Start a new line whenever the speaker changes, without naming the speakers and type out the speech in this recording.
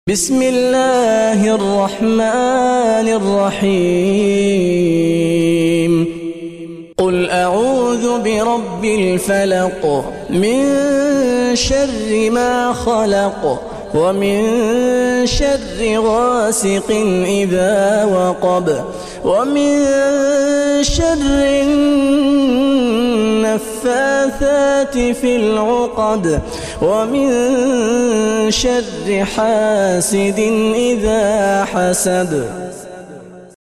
بسم الله الرحمن الرحيم قل أعوذ برب الفلق من شر ما خلق ومن شر غاسق إذا وقب ومن شر النفاثات في العقد ومن شر حاسد إذا حسد.